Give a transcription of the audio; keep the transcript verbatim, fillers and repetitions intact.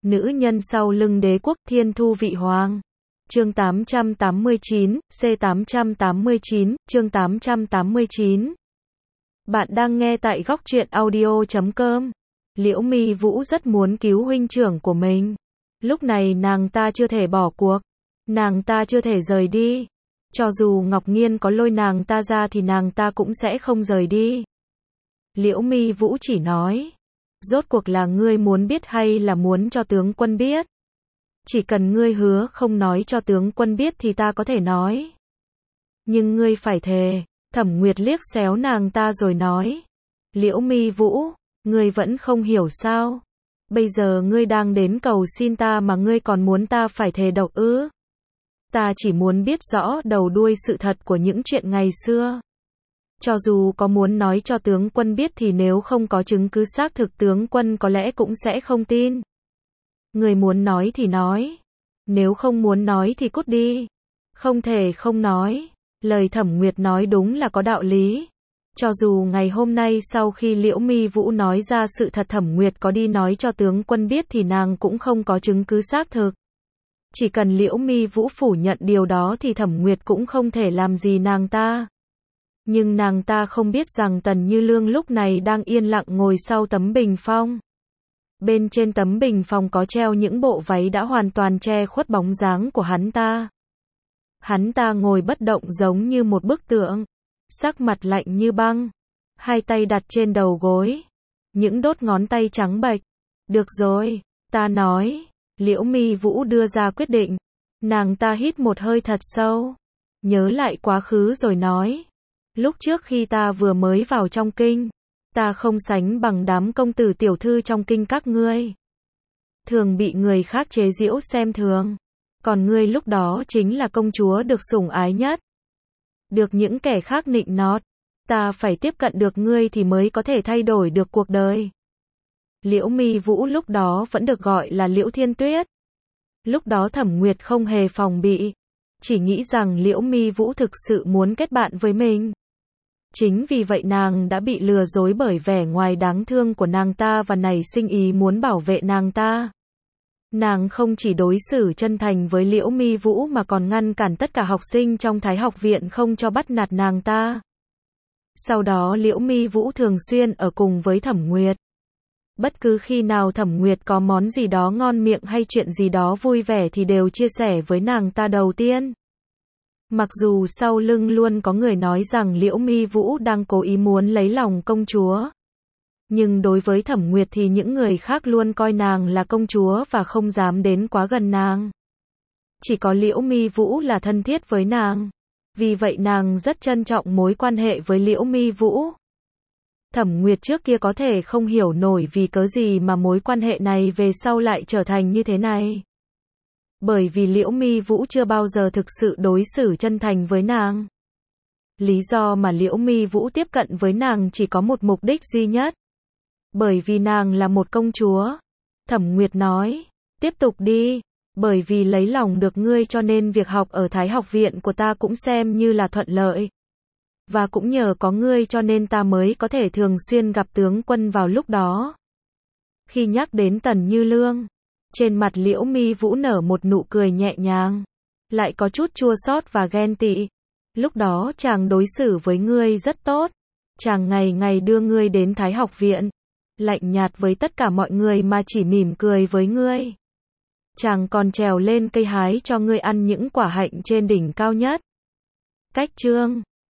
Nữ nhân sau lưng đế quốc thiên thu vị hoàng. Chương tám trăm tám mươi chín, C tám trăm tám mươi chín, chương tám trăm tám mươi chín. Bạn đang nghe tại góc truyện audio chấm com. Liễu Mi Vũ rất muốn cứu huynh trưởng của mình. Lúc này nàng ta chưa thể bỏ cuộc. Nàng ta chưa thể rời đi. Cho dù Ngọc Nghiên có lôi nàng ta ra thì nàng ta cũng sẽ không rời đi. Liễu Mi Vũ chỉ nói. Rốt cuộc là ngươi muốn biết hay là muốn cho tướng quân biết? Chỉ cần ngươi hứa không nói cho tướng quân biết thì ta có thể nói. Nhưng ngươi phải thề. Thẩm Nguyệt liếc xéo nàng ta rồi nói. Liễu Mi Vũ, ngươi vẫn không hiểu sao? Bây giờ ngươi đang đến cầu xin ta mà ngươi còn muốn ta phải thề độc ư? Ta chỉ muốn biết rõ đầu đuôi sự thật của những chuyện ngày xưa. Cho dù có muốn nói cho tướng quân biết thì nếu không có chứng cứ xác thực tướng quân có lẽ cũng sẽ không tin. Người muốn nói thì nói. Nếu không muốn nói thì cút đi. Không thể không nói. Lời Thẩm Nguyệt nói đúng là có đạo lý. Cho dù ngày hôm nay sau khi Liễu Mi Vũ nói ra sự thật Thẩm Nguyệt có đi nói cho tướng quân biết thì nàng cũng không có chứng cứ xác thực. Chỉ cần Liễu Mi Vũ phủ nhận điều đó thì Thẩm Nguyệt cũng không thể làm gì nàng ta. Nhưng nàng ta không biết rằng Tần Như Lương lúc này đang yên lặng ngồi sau tấm bình phong. Bên trên tấm bình phong có treo những bộ váy đã hoàn toàn che khuất bóng dáng của hắn ta. Hắn ta ngồi bất động giống như một bức tượng, sắc mặt lạnh như băng, hai tay đặt trên đầu gối, những đốt ngón tay trắng bệch. Được rồi, ta nói. Liễu Mi Vũ đưa ra quyết định. Nàng ta hít một hơi thật sâu, nhớ lại quá khứ rồi nói. Lúc trước khi ta vừa mới vào trong kinh, ta không sánh bằng đám công tử tiểu thư trong kinh các ngươi. Thường bị người khác chế giễu xem thường. Còn ngươi lúc đó chính là công chúa được sủng ái nhất. Được những kẻ khác nịnh nót. Ta phải tiếp cận được ngươi thì mới có thể thay đổi được cuộc đời. Liễu Mi Vũ lúc đó vẫn được gọi là Liễu Thiên Tuyết. Lúc đó Thẩm Nguyệt không hề phòng bị. Chỉ nghĩ rằng Liễu Mi Vũ thực sự muốn kết bạn với mình. Chính vì vậy nàng đã bị lừa dối bởi vẻ ngoài đáng thương của nàng ta và nảy sinh ý muốn bảo vệ nàng ta. Nàng không chỉ đối xử chân thành với Liễu Mi Vũ mà còn ngăn cản tất cả học sinh trong Thái học viện không cho bắt nạt nàng ta. Sau đó Liễu Mi Vũ thường xuyên ở cùng với Thẩm Nguyệt. Bất cứ khi nào Thẩm Nguyệt có món gì đó ngon miệng hay chuyện gì đó vui vẻ thì đều chia sẻ với nàng ta đầu tiên. Mặc dù sau lưng luôn có người nói rằng Liễu Mi Vũ đang cố ý muốn lấy lòng công chúa. Nhưng đối với Thẩm Nguyệt thì những người khác luôn coi nàng là công chúa và không dám đến quá gần nàng. Chỉ có Liễu Mi Vũ là thân thiết với nàng. Vì vậy nàng rất trân trọng mối quan hệ với Liễu Mi Vũ. Thẩm Nguyệt trước kia có thể không hiểu nổi vì cớ gì mà mối quan hệ này về sau lại trở thành như thế này. Bởi vì Liễu Mi Vũ chưa bao giờ thực sự đối xử chân thành với nàng. Lý do mà Liễu Mi Vũ tiếp cận với nàng chỉ có một mục đích duy nhất. Bởi vì nàng là một công chúa. Thẩm Nguyệt nói, tiếp tục đi. Bởi vì lấy lòng được ngươi cho nên việc học ở Thái học viện của ta cũng xem như là thuận lợi. Và cũng nhờ có ngươi cho nên ta mới có thể thường xuyên gặp tướng quân vào lúc đó. Khi nhắc đến Tần Như Lương, trên mặt Liễu Mi Vũ nở một nụ cười nhẹ nhàng, lại có chút chua xót và ghen tị. Lúc đó chàng đối xử với ngươi rất tốt. Chàng ngày ngày đưa ngươi đến Thái học viện, lạnh nhạt với tất cả mọi người mà chỉ mỉm cười với ngươi. Chàng còn trèo lên cây hái cho ngươi ăn những quả hạnh trên đỉnh cao nhất. Cách chương